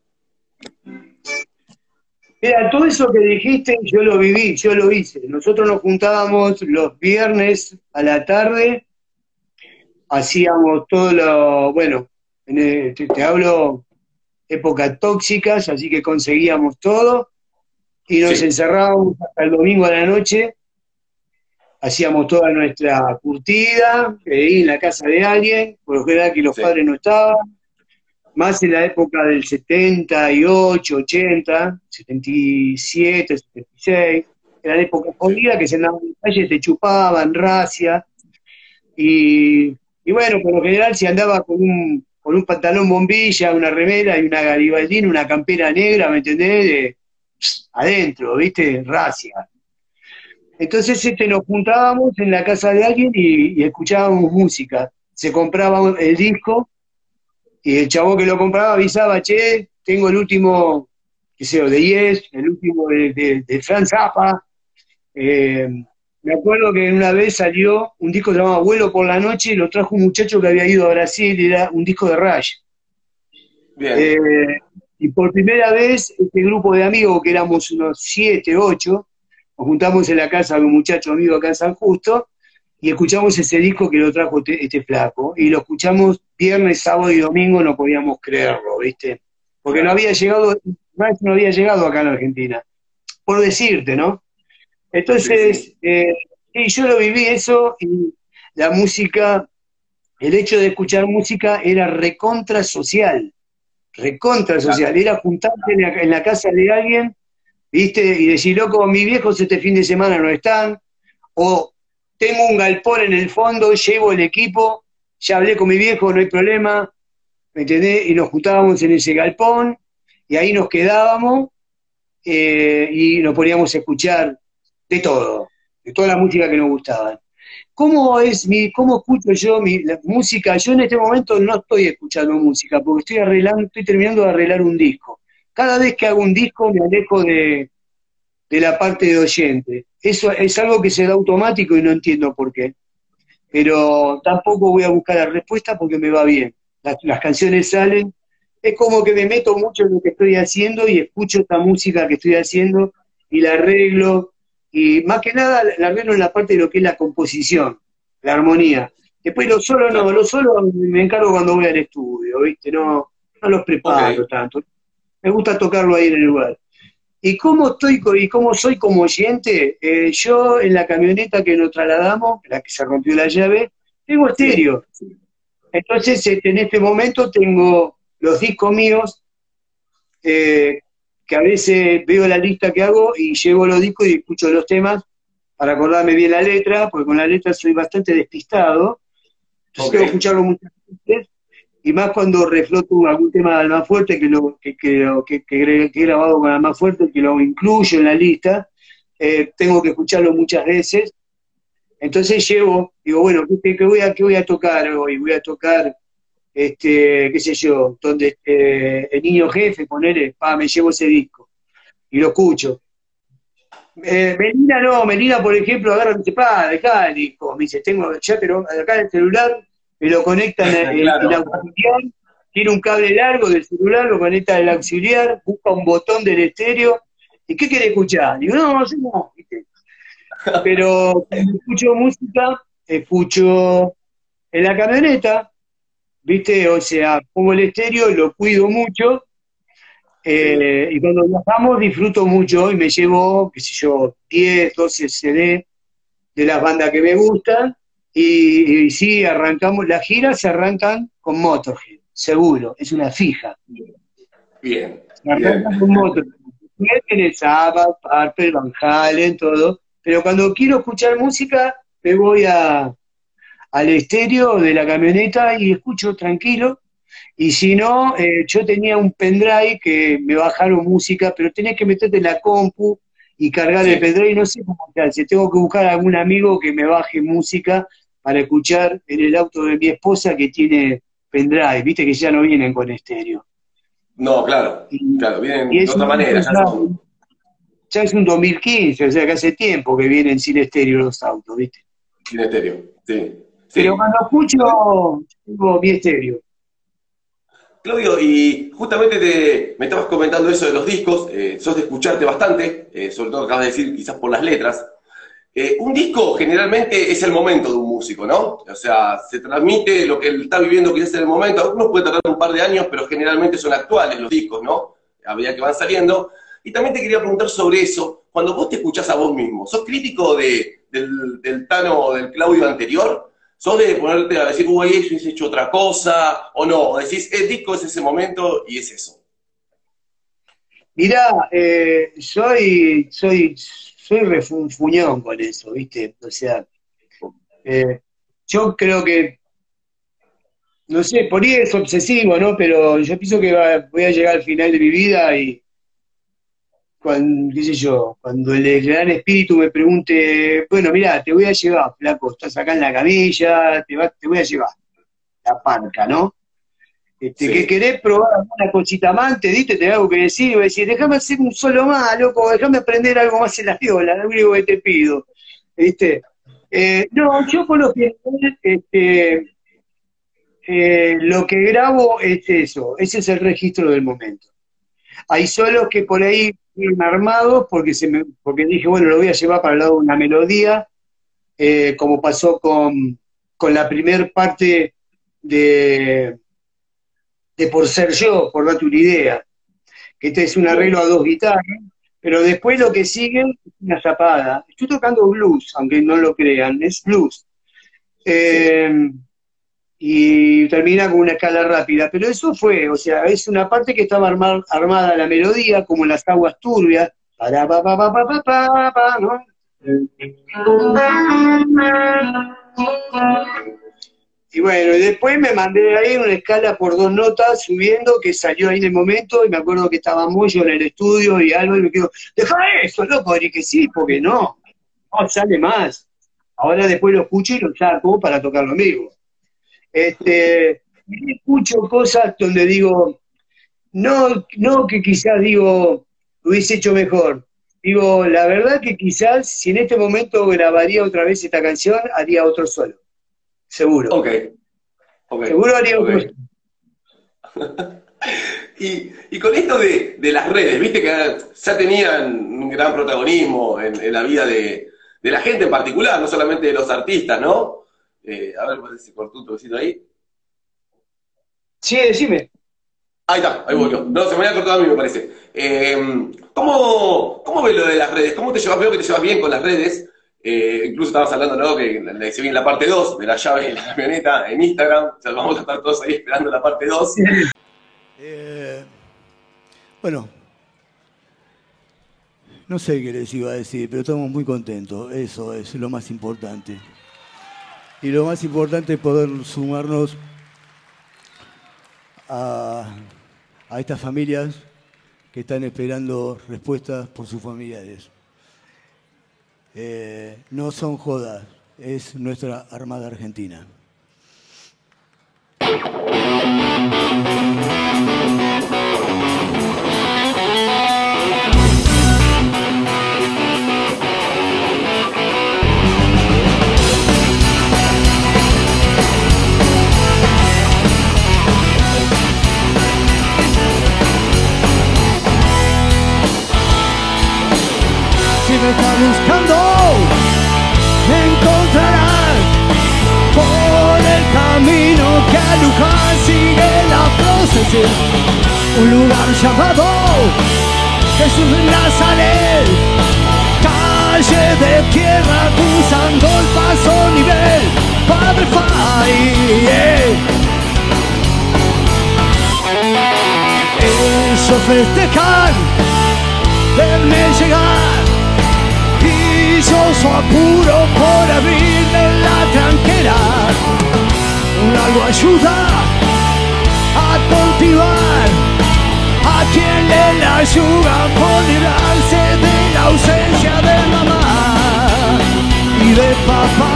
S4: Mira, todo eso que dijiste, yo lo viví, yo lo hice. Nosotros nos juntábamos los viernes a la tarde, hacíamos todo lo, bueno, te hablo épocas tóxicas, así que conseguíamos todo, y nos encerrábamos hasta el domingo a la noche, hacíamos toda nuestra curtida, ahí en la casa de alguien, por lo general que los padres no estaban, más en la época del 78, 80, 77, 76, eran épocas jodidas que se andaban en la calle, te chupaban, racia, y bueno, por lo general se andaba con un pantalón bombilla, una remera y una garibaldina, una campera negra, ¿me entendés? Adentro, ¿viste? Racia. Entonces nos juntábamos en la casa de alguien y escuchábamos música. Se compraba el disco, y el chavo que lo compraba avisaba, che, tengo el último, qué sé yo, de Yes, el último de Franz Zappa. Me acuerdo que una vez salió un disco que se llamaba Vuelo por la Noche, y lo trajo un muchacho que había ido a Brasil, y era un disco de Rush.
S3: Bien.
S4: y por primera vez este grupo de amigos, que éramos unos 7, 8, nos juntamos en la casa de un muchacho amigo acá en San Justo, y escuchamos ese disco que lo trajo este flaco, y lo escuchamos viernes, sábado y domingo, no podíamos creerlo, ¿viste? Porque no había llegado acá en Argentina, por decirte, ¿no? Entonces, sí, yo lo viví eso, y la música, el hecho de escuchar música era recontra social, era juntarte en la casa de alguien, ¿viste? Y decir, loco, mis viejos este fin de semana no están, o tengo un galpón en el fondo, llevo el equipo, ya hablé con mi viejo, no hay problema, ¿me entendés? Y nos juntábamos en ese galpón, y ahí nos quedábamos, y nos poníamos a escuchar de todo, de toda la música que nos gustaba. ¿Cómo escucho yo la música? Yo en este momento no estoy escuchando música, porque estoy terminando de arreglar un disco. Cada vez que hago un disco me alejo de la parte de oyente. Eso es algo que se da automático y no entiendo por qué. Pero tampoco voy a buscar la respuesta porque me va bien. Las canciones salen, es como que me meto mucho en lo que estoy haciendo y escucho esta música que estoy haciendo y la arreglo. Y más que nada la arreglo en la parte de lo que es la composición, la armonía. Después lo solo me encargo cuando voy al estudio, ¿viste? No los preparo tanto. Me gusta tocarlo ahí en el lugar. ¿Y cómo soy como oyente? Yo en la camioneta que nos trasladamos, la que se rompió la llave, tengo estéreo. Entonces, en este momento tengo los discos míos, que a veces veo la lista que hago y llevo los discos y escucho los temas para acordarme bien la letra, porque con la letra soy bastante despistado, entonces tengo que escucharlo muchas veces, y más cuando refloto algún tema de Almafuerte, que he grabado con Almafuerte, que lo incluyo en la lista, tengo que escucharlo muchas veces, entonces digo, bueno, ¿qué voy a tocar hoy? Voy a tocar qué sé yo, donde el Niño Jefe, me llevo ese disco y lo escucho. Melina, por ejemplo, agarra y me dice, dejá el disco, me dice, pero acá en el celular, me lo conectan el auxiliar, tiene un cable largo del celular, lo conecta el auxiliar, busca un botón del estéreo, ¿y qué quiere escuchar? Digo, no, ¿viste? Pero cuando escucho música, escucho en la camioneta, ¿viste? O sea, pongo el estéreo, lo cuido mucho, y cuando viajamos disfruto mucho y me llevo, qué sé yo, 10, 12 CD de las bandas que me gustan, y sí, las giras se arrancan con Motorhead, seguro, es una fija.
S3: Bien.
S4: Se arrancan con Motorhead. Tenés Sabbath, Purple, Van Halen, todo, pero cuando quiero escuchar música, me voy al estéreo de la camioneta y escucho tranquilo, y si no, yo tenía un pendrive que me bajaron música, pero tenés que meterte en la compu y cargar el pendrive, no sé cómo se hace, tengo que buscar a algún amigo que me baje música para escuchar en el auto de mi esposa que tiene pendrive, viste que ya no vienen con estéreo.
S3: No, claro, vienen de otra manera.
S4: Ya es un 2015, o sea que hace tiempo que vienen sin estéreo los autos, ¿viste?
S3: Sin estéreo, sí.
S4: Pero cuando escucho, tengo mi estéreo.
S3: Claudio, y justamente me estabas comentando eso de los discos, sos de escucharte bastante, sobre todo acabas de decir quizás por las letras. Un disco generalmente es el momento de un músico, ¿no? O sea, se transmite lo que él está viviendo quizás en el momento. Algunos pueden tardar un par de años, pero generalmente son actuales los discos, ¿no? A medida que van saliendo. Y también te quería preguntar sobre eso. Cuando vos te escuchás a vos mismo, ¿sos crítico del Tano o del Claudio anterior? ¿Sos de ponerte a decir, uy, eso hubiese hecho otra cosa? ¿O no? ¿O decís, el disco es ese momento y es eso?
S4: Mirá, soy refunfuñón con eso, ¿viste? O sea, yo creo que, no sé, por ahí es obsesivo, ¿no? Pero yo pienso que voy a llegar al final de mi vida y, qué sé yo, cuando el gran espíritu me pregunte, bueno, mirá, te voy a llevar, flaco, estás acá en la camilla, te voy a llevar, la panca, ¿no?
S3: Sí.
S4: Que querés probar alguna cosita más, antes, ¿viste? Te algo que decir, y voy a decir, déjame hacer un solo más, loco, déjame aprender algo más en la viola, lo único que te pido, ¿viste? No, yo por lo general, lo que grabo es eso, ese es el registro del momento. Hay solos que por ahí vienen armados porque dije, bueno, lo voy a llevar para el lado de una melodía, como pasó con la primer parte de Por Ser Yo, por darte una idea, que este es un arreglo a 2 guitarras, pero después lo que sigue es una zapada. Estoy tocando blues, aunque no lo crean, es blues. Y termina con una escala rápida, pero eso fue, o sea, es una parte que estaba armada la melodía, como en Las Aguas Turbias, para pa pa pa pa pa pa pa, ¿no? Y bueno, y después me mandé ahí una escala por 2 notas subiendo, que salió ahí en el momento, y me acuerdo que estaba Moyo en el estudio y algo, y me quedo, deja eso, loco, y que sí, porque no sale más. Ahora después lo escucho y lo saco para tocarlo en vivo. Escucho cosas donde digo, no que quizás digo, lo hubiese hecho mejor. Digo, la verdad que quizás si en este momento grabaría otra vez esta canción, haría otro solo. Seguro.
S3: Ok.
S4: Seguro haría otro
S3: solo. Y con esto de las redes, viste que ya tenían un gran protagonismo en la vida de la gente en particular, no solamente de los artistas, ¿no? A ver, parece que se cortó un toquecito ahí.
S4: Sí, decime.
S3: Ahí está, ahí volvió. No, se me había cortado a mí, me parece. ¿Cómo ves lo de las redes? ¿Cómo te llevas? Veo que te llevas bien con las redes. Incluso estabas hablando, ¿no? Que se viene la parte 2 de la llave en la camioneta en Instagram. O sea, vamos a estar todos ahí esperando la parte 2.
S5: Bueno, no sé qué les iba a decir, pero estamos muy contentos. Eso es lo más importante. Y lo más importante es poder sumarnos a estas familias que están esperando respuestas por sus familiares. No son jodas, es nuestra Armada Argentina.
S7: Si me estás buscando, me encontrarás por el camino que a Luján sigue la procesión. Un lugar llamado Jesús de Nazaret, calle de tierra cruzando el paso nivel Padre Fay. Ellos festejan verme llegar y yo su apuro por abrirme la tranquera. Algo ayuda a continuar, a quien le la ayuda por librarse de la ausencia de mamá y de papá.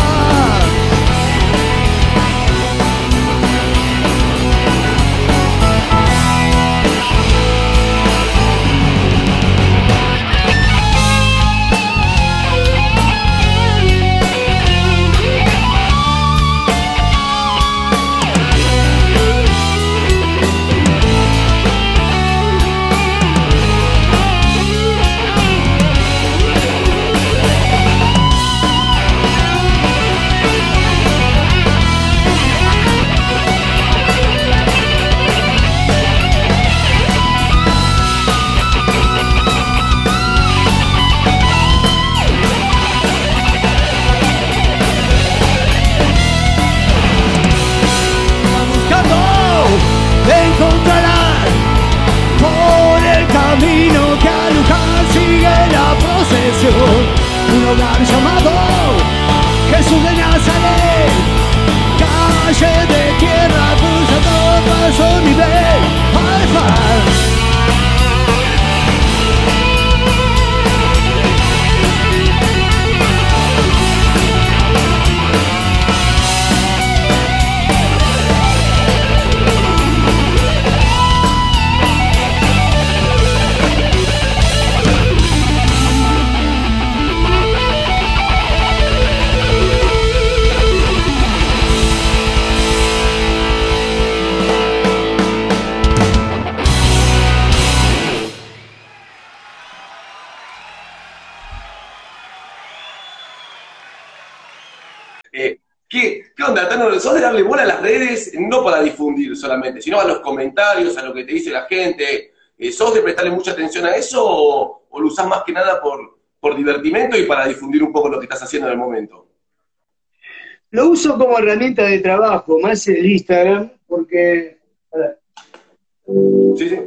S3: ¿Qué onda, Tano? ¿Sos de darle bola a las redes, no para difundir solamente, sino a los comentarios, a lo que te dice la gente? ¿Sos de prestarle mucha atención a eso o lo usás más que nada por divertimento y para difundir un poco lo que estás haciendo en el momento?
S4: Lo uso como herramienta de trabajo, más el Instagram, porque...
S3: Sí, sí.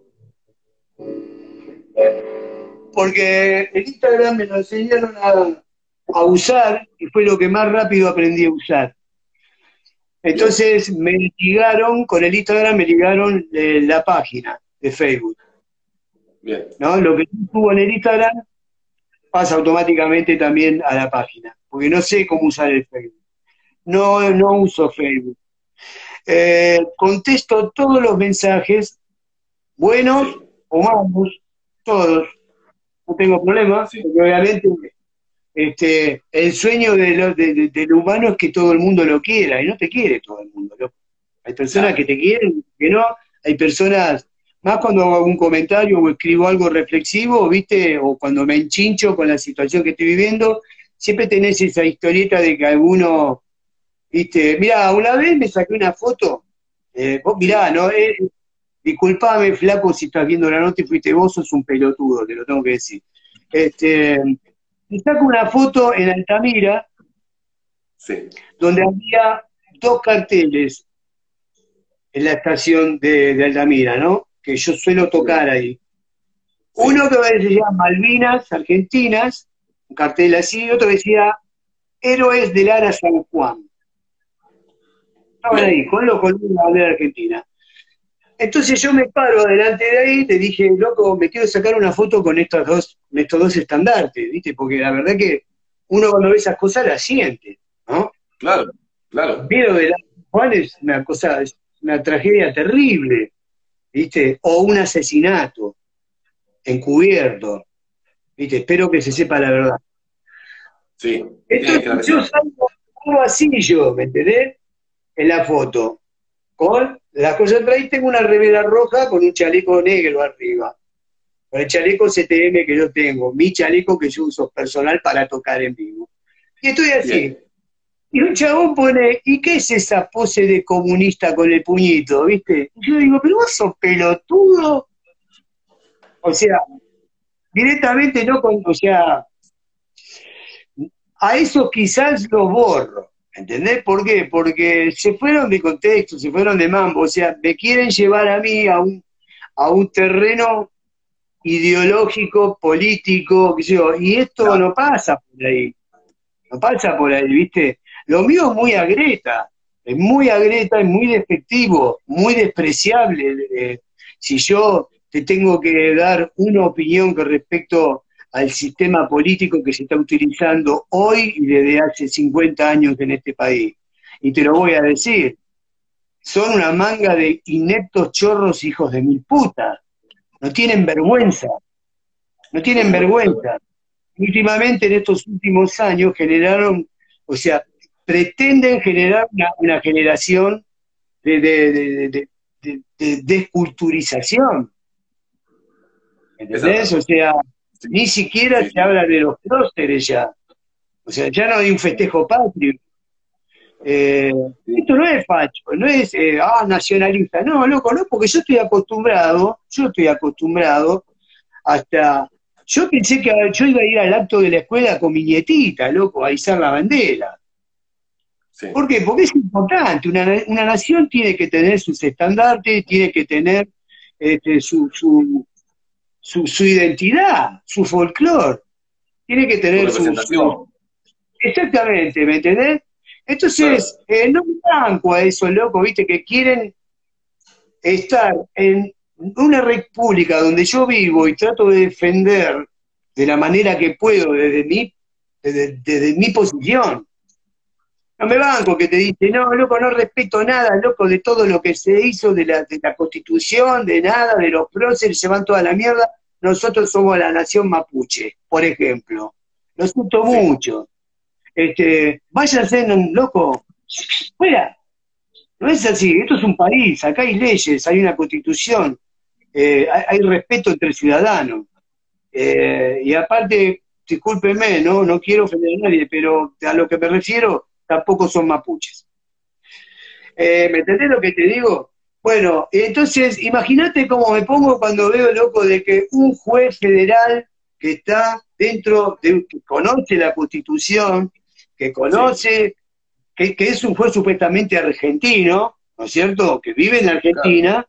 S4: Porque el Instagram me lo enseñaron a usar y fue lo que más rápido aprendí a usar. Entonces me ligaron, con el Instagram me ligaron la página de Facebook.
S3: Bien.
S4: ¿No? Lo que tuvo en el Instagram pasa automáticamente también a la página, porque no sé cómo usar el Facebook. No uso Facebook. Contesto todos los mensajes, buenos o malos, todos. No tengo problema, porque obviamente el sueño del humano es que todo el mundo lo quiera, y no te quiere todo el mundo, loco. Hay personas que te quieren, que no, hay personas, más cuando hago algún comentario o escribo algo reflexivo, ¿viste? O cuando me enchincho con la situación que estoy viviendo, siempre tenés esa historieta de que alguno, ¿viste? Mirá, una vez me saqué una foto, vos mirá, ¿no? Disculpame, flaco, si estás viendo la nota y fuiste vos, sos un pelotudo, te lo tengo que decir. Me saco una foto en Altamira, donde había 2 carteles en la estación de Altamira, ¿no? Que yo suelo tocar ahí. Uno que decía Malvinas Argentinas, un cartel así, y otro decía Héroes del Ara San Juan. Estaban ahí, con la bandera argentina. Entonces yo me paro adelante de ahí, te dije, loco, me quiero sacar una foto con estos dos estandartes, ¿viste? Porque la verdad que uno cuando ve esas cosas las siente, ¿no?
S3: Claro, claro.
S4: El miedo de la Juan es una cosa, es una tragedia terrible, ¿viste? O un asesinato encubierto, ¿viste? Espero que se sepa la verdad.
S3: Sí.
S4: Entonces yo salgo así yo, ¿me entendés? En la foto. Con las cosas atrás y tengo una remera roja con un chaleco negro arriba. Con el chaleco CTM que yo tengo, mi chaleco que yo uso personal para tocar en vivo. Y estoy así. Bien. Y un chabón pone, ¿y qué es esa pose de comunista con el puñito, viste? Y yo digo, ¿pero vos sos pelotudo? O sea, directamente no con, o sea, a esos quizás los borro. ¿Entendés por qué? Porque se fueron de contexto, se fueron de mambo, o sea, me quieren llevar a mí a un terreno ideológico, político, qué sé yo, y esto no pasa por ahí, no pasa por ahí, ¿viste? Lo mío es muy agreta, es muy despectivo, muy despreciable. Si yo te tengo que dar una opinión con respecto al sistema político que se está utilizando hoy y desde hace 50 años en este país. Y te lo voy a decir, son una manga de ineptos chorros hijos de mil putas. No tienen vergüenza. No tienen vergüenza. Últimamente, en estos últimos años, generaron, o sea, pretenden generar una generación de desculturización. ¿Entendés? O sea, ni siquiera se habla de los próceres ya. O sea, ya no hay un festejo patrio. Esto no es facho, no es nacionalista. No, loco, no, porque yo estoy acostumbrado hasta... Yo pensé que yo iba a ir al acto de la escuela con mi nietita, loco, a izar la bandera. Sí. ¿Por qué? Porque es importante. Una nación tiene que tener sus estandartes, tiene que tener su identidad, su folclore, tiene que tener su... Exactamente, ¿me entendés? Entonces, no me banco a eso, loco, viste, que quieren estar en una república donde yo vivo y trato de defender de la manera que puedo desde mi posición. No me banco que te dice, no, loco, no respeto nada, loco, de todo lo que se hizo, de la Constitución, de nada, de los próceres, se van toda la mierda. Nosotros somos la nación mapuche, por ejemplo. Lo siento mucho. Váyanse, loco, fuera. No es así, esto es un país, acá hay leyes, hay una Constitución, hay respeto entre ciudadanos. Y aparte, discúlpeme, no quiero ofender a nadie, pero a lo que me refiero tampoco son mapuches. ¿Me entendés lo que te digo? Bueno, entonces, imagínate cómo me pongo cuando veo, loco, de que un juez federal que está dentro de, que conoce la Constitución, que conoce, que es un juez supuestamente argentino, ¿no es cierto?, que vive en Argentina,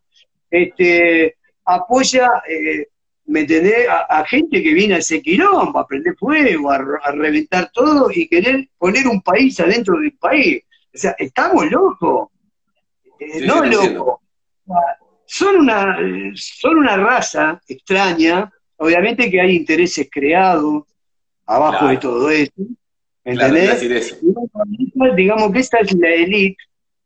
S4: apoya, ¿me entendés?, a gente que viene a hacer quilombo, a prender fuego, a reventar todo y querer poner un país adentro del país. O sea, estamos locos. No locos. Son una raza extraña, obviamente que hay intereses creados abajo de todo esto, ¿entendés? Digamos que esta es la élite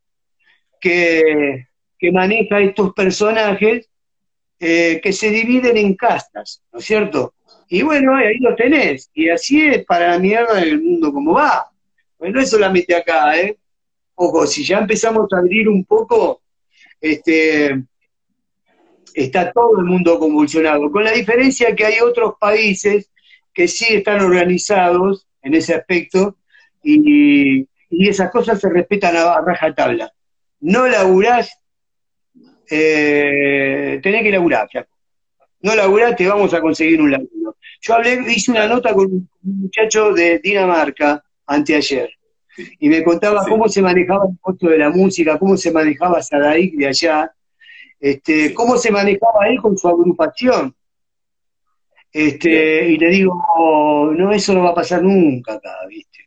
S4: que maneja estos personajes que se dividen en castas, ¿no es cierto? Y bueno, ahí lo tenés, y así es para la mierda del mundo como va. Pues no es solamente acá, ¿eh? Ojo, si ya empezamos a abrir un poco, está todo el mundo convulsionado, con la diferencia que hay otros países que sí están organizados en ese aspecto y esas cosas se respetan a rajatabla. No laburás, tenés que laburar, flaco. No laburás, te vamos a conseguir un laburo. Yo hice una nota con un muchacho de Dinamarca anteayer, y me contaba cómo se manejaba el costo de la música, cómo se manejaba Sadaik de allá, cómo se manejaba él con su agrupación. Y le digo, no, eso no va a pasar nunca acá, ¿viste?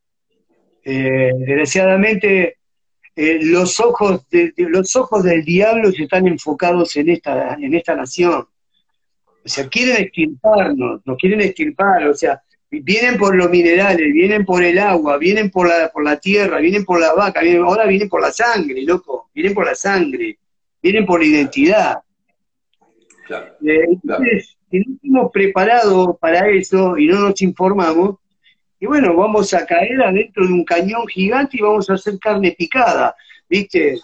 S4: Desgraciadamente, los ojos del diablo están enfocados en esta nación. O sea, quieren extirparnos, nos quieren extirpar, o sea, vienen por los minerales, vienen por el agua, vienen por la tierra, vienen por la vaca, ahora vienen por la sangre, loco, vienen por la sangre, vienen por la identidad.
S3: Claro,
S4: entonces, si no estamos preparados para eso y no nos informamos, y bueno, vamos a caer adentro de un cañón gigante y vamos a hacer carne picada, ¿viste?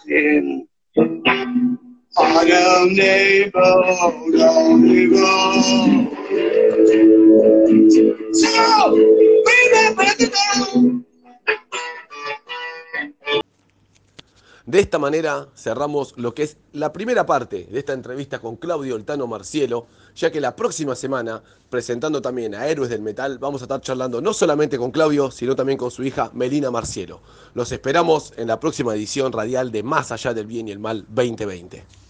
S2: De esta manera cerramos lo que es la primera parte de esta entrevista con Claudio El Tano Marcielo, ya que la próxima semana, presentando también a Héroes del Metal, vamos a estar charlando no solamente con Claudio, sino también con su hija Melina Marcielo. Los esperamos en la próxima edición radial de Más Allá del Bien y el Mal 2020.